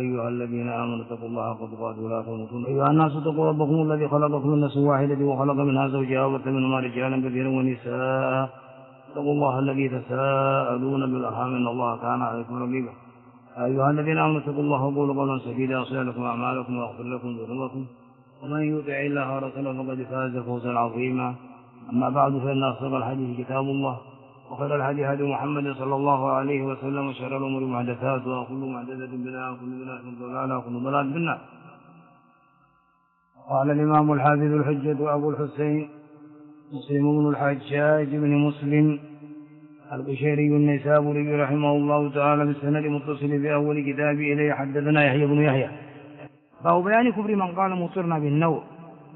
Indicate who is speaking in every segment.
Speaker 1: أيها الذين آمنوا اتقوا الله حق تقاته ولا تموتن أيها الناس اتقوا ربكم الذي خلقكم من نفس واحدة وخلق منها زوجها وبث منهما رجالا كثيرا ونساء اتقوا الله الذي تساءلون بالأرحام إن الله كان عليكم رقيبا أيها الذين آمنوا اتقوا الله وقولوا قولا سديدا يصلح لكم أعمالكم ويغفر لكم ذنوبكم ومن يطع الله ورسوله فقد فاز فوزا عظيما أما بعد فإن أصدق الحديث كتاب الله وخير الهدي هدي محمد صلى الله عليه وسلم وشر الأمور محدثاتها وكل محدثة بدعة وكل بدعة ضلالة وكل ضلالة في النار. قال الإمام الحافظ الحجة أبو الحسين مسلم بن الحجاج بن مسلم القشيري النيسابوري رحمه الله تعالى بالسند المتصل بأول كتاب إليه حدثنا يحيى بن يحيى فهو بيان كفر من قال مطرنا بالنوء.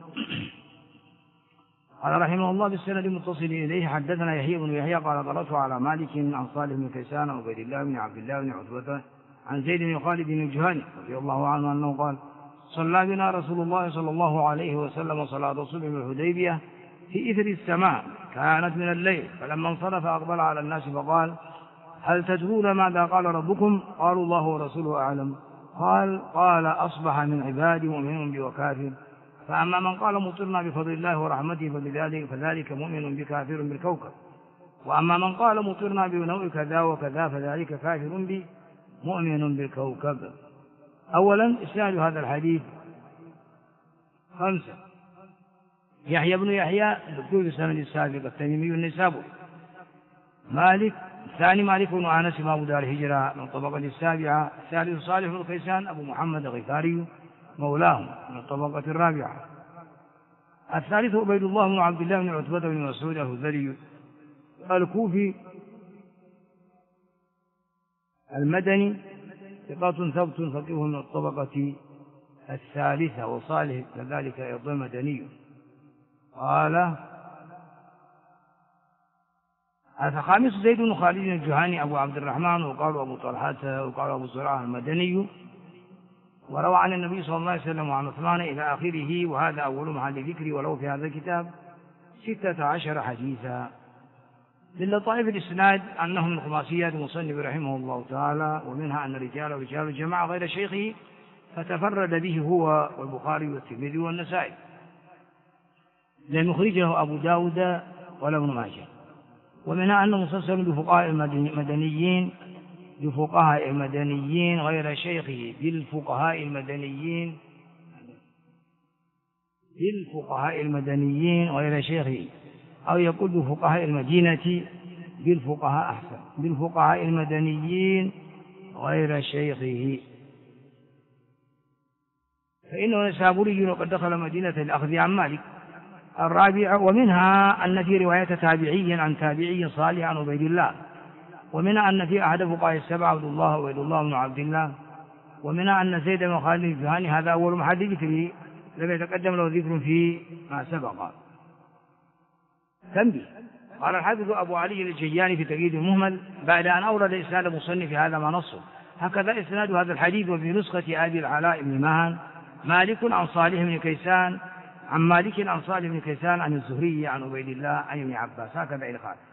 Speaker 1: قال رحمه الله بالسند المتصل إليه حدثنا يحيى بن يحيى قال قرأت على مالك عن صالح بن كيسان وعبيد الله بن عبد الله بن عتبة عن زيد بن خالد بن الجهني رضي الله عنه أنه قال صلى بنا رسول الله صلى الله عليه وسلم صلاة الصبح بالحديبية في إثر السماء كانت من الليل فلما انصرف أقبل على الناس فقال هل تدرون ماذا قال ربكم؟ قالوا الله ورسوله أعلم. قال أصبح من عبادي مؤمن بي وكافر فأما من قال مطرنا بفضل الله ورحمته فذلك مؤمن بكافر بالكوكب وأما من قال مطرنا بنوء كذا وكذا فذلك كافر بي مؤمن بالكوكب. أولا إسناد هذا الحديث 5 يحيى بن يحيى دكتور السند السابق التميمي النيسابوري مالك الثاني مالك بن أنس إمام دار الهجرة من الطبقة السابعة الثالث صالح بن كيسان أبو محمد الغفاري مولاهم من الطبقة الرابعة الثالث عبيد الله بن عبد الله بن عتبة بن مسعود الهذلي الكوفي المدني ثقة ثبت فقيه من الطبقة الثالثة وصالح كذلك أيضا مدني. قال الخامس زيد بن خالد الجهني أبو عبد الرحمن وقالوا أبو طلحة وقالوا أبو زرعة المدني وروى عن النبي صلى الله عليه وسلم وعن عثمان إلى آخره وهذا أول محل ذكري ولو في هذا الكتاب 16 حديثا. للطائف الإسناد أنه من خماسيات المصنف رحمه الله تعالى ومنها أن رجال الجماعة غير شيخه فتفرد به هو والبخاري والترمذي والنسائي لم يخرج له أبو داود ولا ابن ماجه. ومنها أنه مسلسل بفقهاء المدنيين غير شيخه بالفقهاء المدنيين غير شيخه أو يقول بفقهاء المدينة بالفقهاء أحسن بالفقهاء المدنيين غير شيخه فإنه نيسابوري وقد دخل مدينة الأخذ عن مالك. الرابع ومنها أن في رواية تابعي عن تابعي صالح عن عبيد الله ومنها أن في أحد فقهاء السبعة عبد الله وعبيد الله بن عبد الله ومنها أن زيد بن خالد الجهني هذا أول محل ذكره لم يتقدم له ذكر في ما سبق. تنبيه قال الحافظ أبو علي الجياني في تقييد المهمل بعد أن أورد إسناد المصنف هذا ما نصه هكذا إسناد هذا الحديث وفي نسخة أبي العلاء بن مهان مالك عن صالح بن كيسان عن مالك عن صالح بن كيسان عن الزهري عن عبيد الله عن ابن عباس هكذا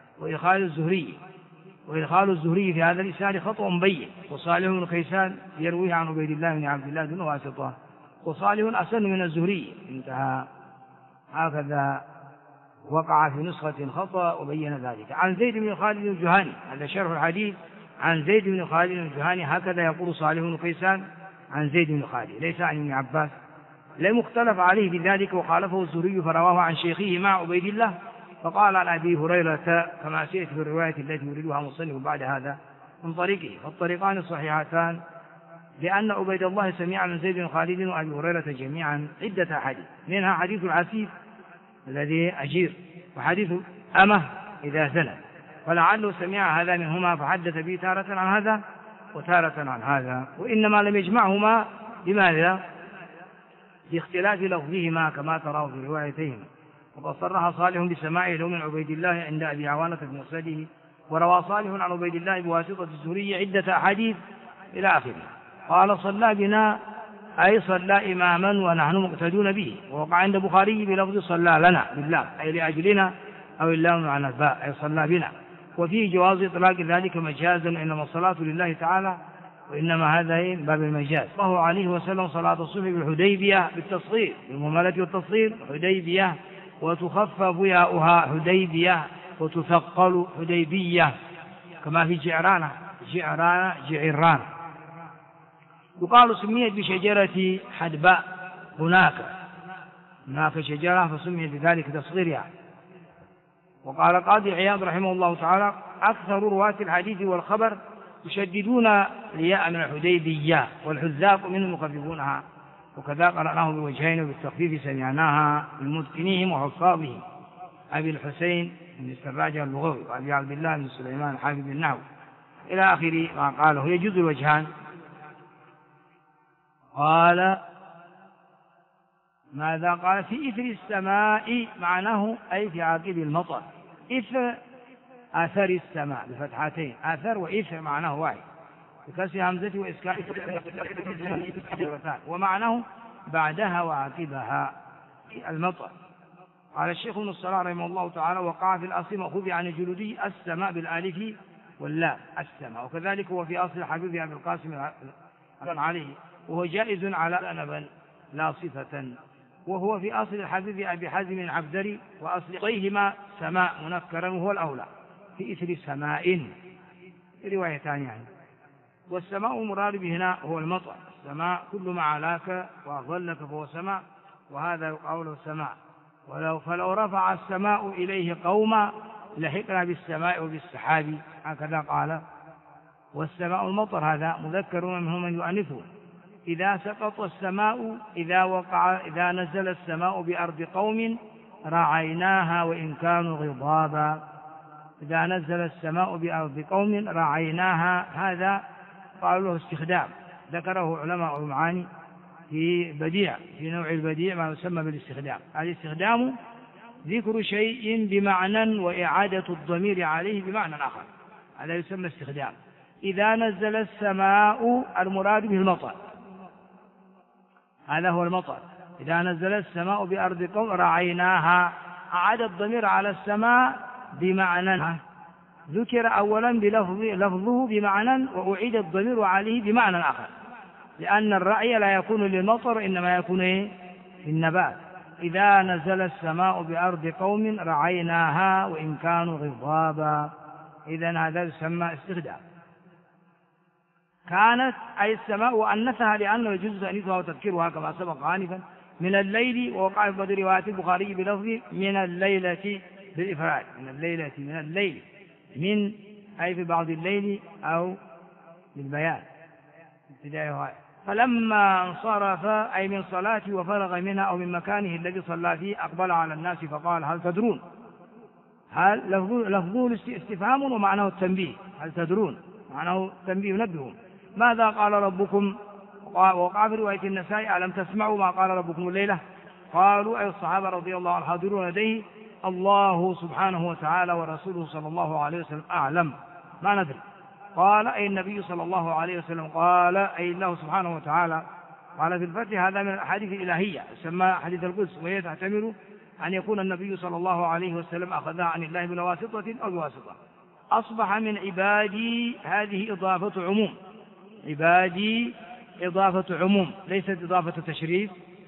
Speaker 1: وإدخال الزهري في هذا الإسناد خطأ بين وصالح بن كيسان يرويه عن عبيد الله بن عبد الله دون واسطة وصالح أسن من الزهري انتهى. هكذا وقع في نسخة خطأ وبين ذلك. عن زيد بن خالد الجهني هذا شرح الحديث عن زيد بن خالد الجهني هكذا يقول صالح بن كيسان عن زيد بن خالد ليس عن ابن عباس لم يختلف عليه بذلك وخالفه الزهري فرواه عن شيخه مع عبيد الله فقال عن أبي هريرة كما سيأتي في الرواية التي يريدها مصنف بعد هذا من طريقه فالطريقان صحيحتان لأن عبيد الله سمع من زيد بن خالد وأبي هريرة جميعا عدة حديث منها حديث العسيف الذي أجير وحديث أمه إذا زنت فلعله سمع هذا منهما فحدث به تارة عن هذا وتارة عن هذا وإنما لم يجمعهما لماذا؟ لاختلاف لفظهما كما تراه في روايتهما. وقد صرح صالح بسماعه له من عبيد الله عند أبي عوانة في مسنده وروى صالح عن عبيد الله بواسطة الزهري عدة أحاديث إلى آخره. قال صلى بنا أي صلى إماما ونحن مقتدون به ووقع عند البخاري بلفظ صلى لنا بالله أي لأجلنا أو اللام عن الباء أي صلى بنا وفيه جواز إطلاق ذلك مجازا إنما الصلاة لله تعالى وإنما هذا من باب المجاز. صلى الله عليه وسلم صلاة الصبح بالحديبية بالتصغير، بالمهملة والتصغير حديبية، وتخفف ياؤها حديبية، وتثقل حديبية، كما في جعرانة جعران. يقال سميت بشجرة حدباء، هناك شجرة فسميت بذلك تصغيرها. وقال قاضي عياض رحمه الله تعالى: أكثر رواة الحديث والخبر يشددون الياء من الحديبية، والحذاق منهم يخففونها، وكذا قرأناه بوجهين وبالتخفيف سمعناها بمتقنيهم وحفاظهم أبي الحسين بن السراج اللغوي وأبي عبد الله بن سليمان حافظ النحو إلى آخر ما قاله. يجوز الوجهان. قال: ماذا قال؟ في إثر السماء معناه أي في عاقب المطر. إثر آثر السماء بفتحتين، آثر وإثر معناه واحد بكسر همزة وإسكان، ومعناه بعدها وعاقبها المطر. قال الشيخ ابن الصلاح رحمه الله تعالى: وقع في الأصل مأخوذ عن الجلودي السماء بالآلف واللام السماء، وكذلك هو في أصل الحبيب أبي القاسم عليه، وهو جائز على أنبا لا صفة، وهو في أصل الحبيب أبي حازم العبدري، وأصل طيهما سماء منكرا وهو الأولى في إثر سماء روايتان يعني. والسماء المراد به هنا هو المطر. السماء كل ما علاك وأظلك فهو سماء، وهذا يقال له سماء. فلو رفع السماء إليه قوما لحقنا بالسماء وبالسحاب، هكذا قال. والسماء المطر هذا مذكر منه من يؤنثه. إذا سقط السماء، إذا نزل السماء بأرض قوم رعيناها وإن كانوا غضابا. إذا نزل السماء بأرض قوم رعيناها، هذا قالوا له استخدام، ذكره علماء المعاني في نوع البديع ما يسمى بالاستخدام. الاستخدام ذكر شيء بمعنى وإعادة الضمير عليه بمعنى آخر، هذا يسمى استخدام. إذا نزل السماء المراد به المطر، هذا هو المطر. إذا نزل السماء بأرض قوم رعيناها، أعاد الضمير على السماء بمعنى، ذكر أولا لفظه بمعنى وأعيد الضمير عليه بمعنى آخر، لأن الرعي لا يكون للمطر، إنما يكون في النبات. إذا نزل السماء بأرض قوم رعيناها وإن كانوا غضابا، إذن هذا يسمى استخدام. كانت أي السماء وأنثها لأنه يجوز تأنيثها وتذكيرها كما سبق آنفا من الليل، ووقع في بعض روايات البخاري بلفظ من الليلة بالإفراد، من الليلة، من الليل، من أي في بعض الليل أو بالبيان ابتدائها. فلما انصرف أي من صلاته وفرغ منها أو من مكانه الذي صلى فيه أقبل على الناس فقال: هل تدرون؟ هل لفظه استفهام ومعناه التنبيه، هل تدرون معناه تنبيه نبههم. ماذا قال ربكم؟ وقع في رواية النسائي: ألم تسمعوا ما قال ربكم الليلة؟ قالوا أي الصحابة رضي الله عنهم حاضرون لديه: الله سبحانه وتعالى ورسوله صلى الله عليه وسلم أعلم، ما ندري. قال أي النبي صلى الله عليه وسلم، قال أي الله سبحانه وتعالى. قال في الفتح: هذا من الأحاديث الإلهية يسمى حديث القدس، وهي تحتمل أن يكون النبي صلى الله عليه وسلم أخذها عن الله بلا واسطة أو بواسطة. أصبح من عبادي، هذه إضافة عموم، عبادي إضافة عموم ليست إضافة تشريف،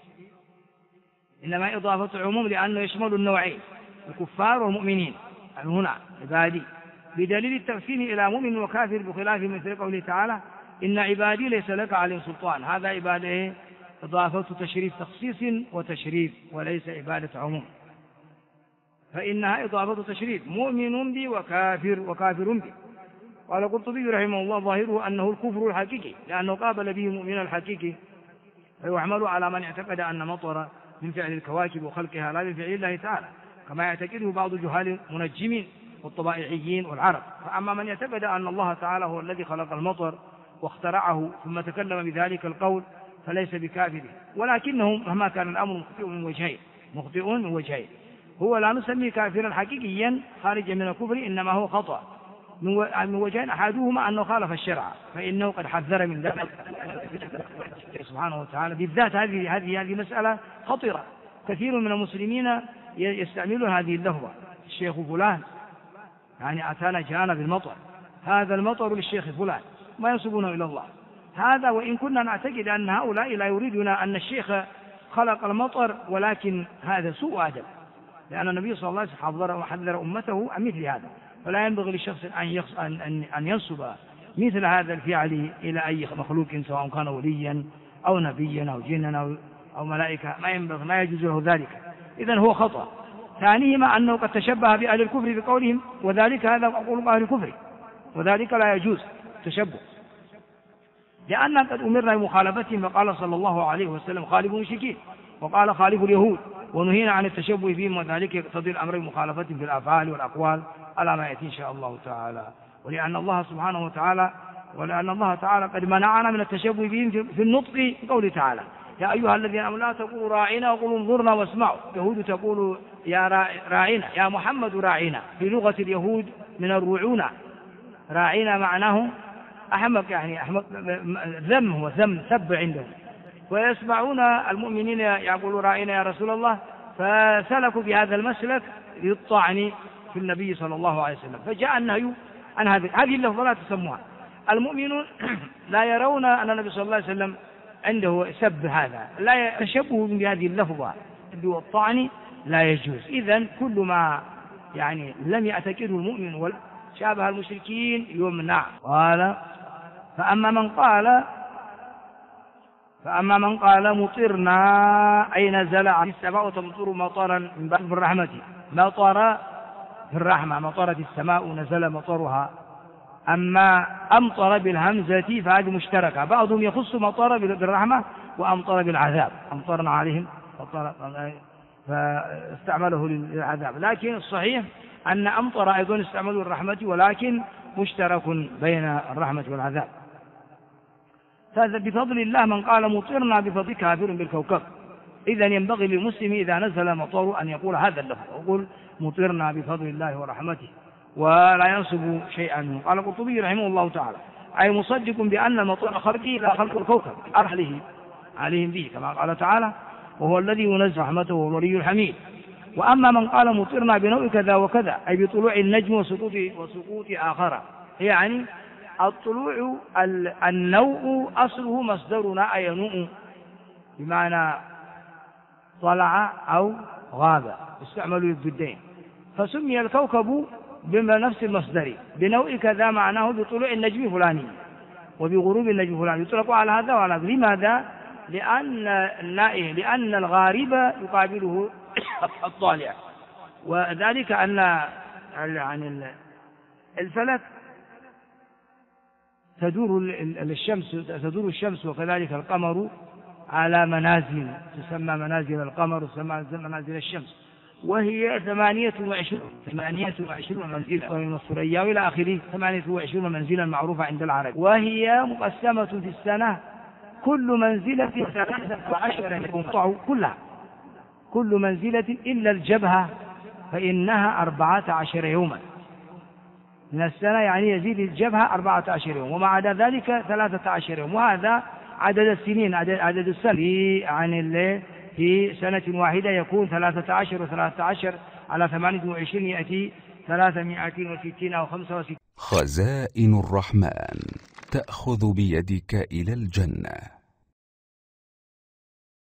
Speaker 1: إنما إضافة عموم لأنه يشمل النوعين الكفار والمؤمنين. هنا عبادي بدليل التقسيم إلى مؤمن وكافر، بخلاف مثل قوله تعالى: إن عبادي ليس لك عليهم سلطان. هذا عبادة إضافة تشريف، تخصيص وتشريف، وليس عبادة عموم، فإنها إضافة تشريف، مؤمن بي وكافر بي. قال القرطبي رحمه الله: ظاهره أنه الكفر الحقيقي، لأنه قابل به مؤمن الحقيقي، فيحمل على من اعتقد أن مطر من فعل الكواكب وخلقها لا من فعل الله تعالى، كما يعتقده بعض جهال المنجمين والطبائعيين والعرب. فأما من يعتقد أن الله تعالى هو الذي خلق المطر واخترعه ثم تكلم بذلك القول فليس بكافر، ولكنه مهما كان الأمر مخطئ من وجهين. هو لا نسميه كافرا حقيقيا خارجا من الكفر، إنما هو خطأ من وجهين، أحدهما أنه خالف الشرع، فإنه قد حذر من ذلك سبحانه وتعالى بالذات. هذه مسألة خطيرة، كثير من المسلمين يستعملون هذه اللفظة: الشيخ فلان، يعني أتانا جاءنا بالمطر، هذا المطر للشيخ فلان، ما ينسبونه إلى الله. هذا وإن كنا نعتقد أن هؤلاء لا يريدون أن الشيخ خلق المطر، ولكن هذا سوء أدب، لأن النبي صلى الله عليه وسلم حذر أمته عن مثل هذا، فلا ينبغي لشخص أن ينسب مثل هذا الفعل إلى أي مخلوق سواء كان وليا أو نبيا أو جنا أو ملائكة، ما ينبغي، ما يجوز له ذلك، إذن هو خطأ. ثانيهما أنه قد تشبه بأهل الكفر بقولهم وذلك هذا أقول أهل الكفر، وذلك لا يجوز تشبه، لأننا قد أمرنا بمخالفتهم، فقال صلى الله عليه وسلم خالفوا المشركين، وقال خالفوا اليهود، ونهينا عن التشبه بهم، وذلك يقتضي الأمر بمخالفتهم في الأفعال والأقوال على ما يأتي إن شاء الله تعالى. ولأن الله تعالى قد منعنا من التشبه بهم في النطق بقوله تعالى يا أيها الذين آمنوا لا تقولوا راعنا وقولوا انظرنا واسمعوا. اليهود تقول يا راعنا، يا محمد راعنا، في لغة اليهود من الرعونة، راعنا معناه أحمق، يعني أحمق، ذم، هو ذم، سب عندهم. ويسمعون المؤمنين يقولوا راعنا يا رسول الله، فسلكوا بهذا المسلك للطعن في النبي صلى الله عليه وسلم، فجاء النهي عن هذه اللفظة لا تسموها. المؤمنون لا يرون أن النبي صلى الله عليه وسلم عنده سب، هذا لا يتشبه بهذه اللفظة والطعن لا يجوز. إذن كل ما يعني لم يعتقده المؤمن وشابه المشركين يمنع. قال فأما من قال مطرنا أي نزل عن السماء تمطر مطرا من بعد الرحمة، مطر في الرحمة، مطرت السماء نزل مطرها. أما أمطر بالهمزة فهذه مشتركة، بعضهم يخص مطر بالرحمة وأمطر بالعذاب، أمطرنا عليهم فاستعمله للعذاب، لكن الصحيح أن أمطر أيضا استعملوا الرحمة، ولكن مشترك بين الرحمة والعذاب. بفضل الله من قال مطرنا بفضل كافر بالكوكب. إذن ينبغي للمسلم إذا نزل مطر أن يقول هذا اللفظ، يقول مطرنا بفضل الله ورحمته، ولا ينسب شيئا. قال القرطبي رحمه الله تعالى أي مصدق بأن المطر خلقه لا خلق الكوكب أرحله عليهم به، كما قال تعالى وهو الذي ينزل رحمته والولي الحميد. وأما من قال مطرنا بنوع كذا وكذا أي بطلوع النجم وسقوط آخر، يعني الطلوع النوء أصله مصدرنا أي ينوء، بمعنى طلع أو غاب، استعملوا الضدين، فسمي الكوكب بنفس المصدر. بنوء كذا معناه بطلوع النجم فلاني وبغروب النجم فلاني، يطلق على هذا وعلى هذا. لماذا؟ لأن الغارب يقابله الطالع، وذلك أن يعني الفلك تدور الشمس وكذلك القمر على منازل تسمى منازل القمر وتسمى منازل الشمس، وهي 28 منزلا، ومن الثريا إلى آخره 28 منزلا معروفة عند العرب، وهي مقسمة في السنة كل منزلة 13 كلها، كل منزلة إلا الجبهة فإنها 14 يوما من السنة، يعني يزيد الجبهة 14 يوم، وما عدا ذلك 13 يوم، وهذا عدد السنين، عدد السنة في سنة واحدة يكون 13 و13 على 28 يأتي 360 أو 65.
Speaker 2: خزائن الرحمن تأخذ بيدك إلى الجنة.